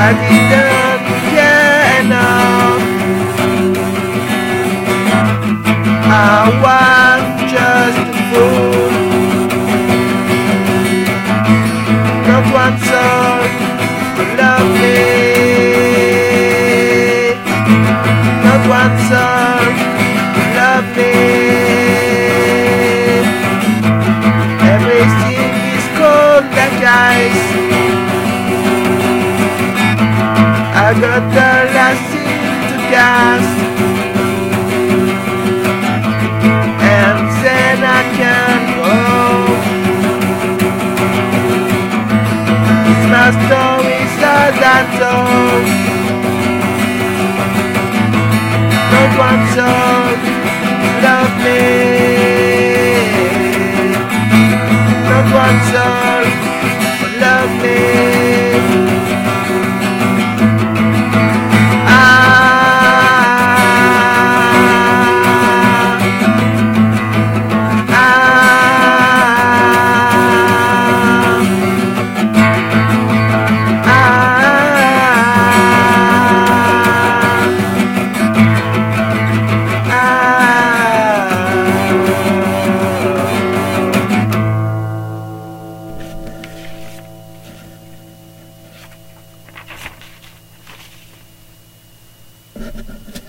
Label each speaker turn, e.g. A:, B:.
A: I didn't care enough. I was just a fool. Not one soul could love me. Not one soul could love me. Everything is cold like ice. I got the last thing to cast, and then I can go. It's my story, sad and told. Not one soul love me. Not one soul love me.
B: You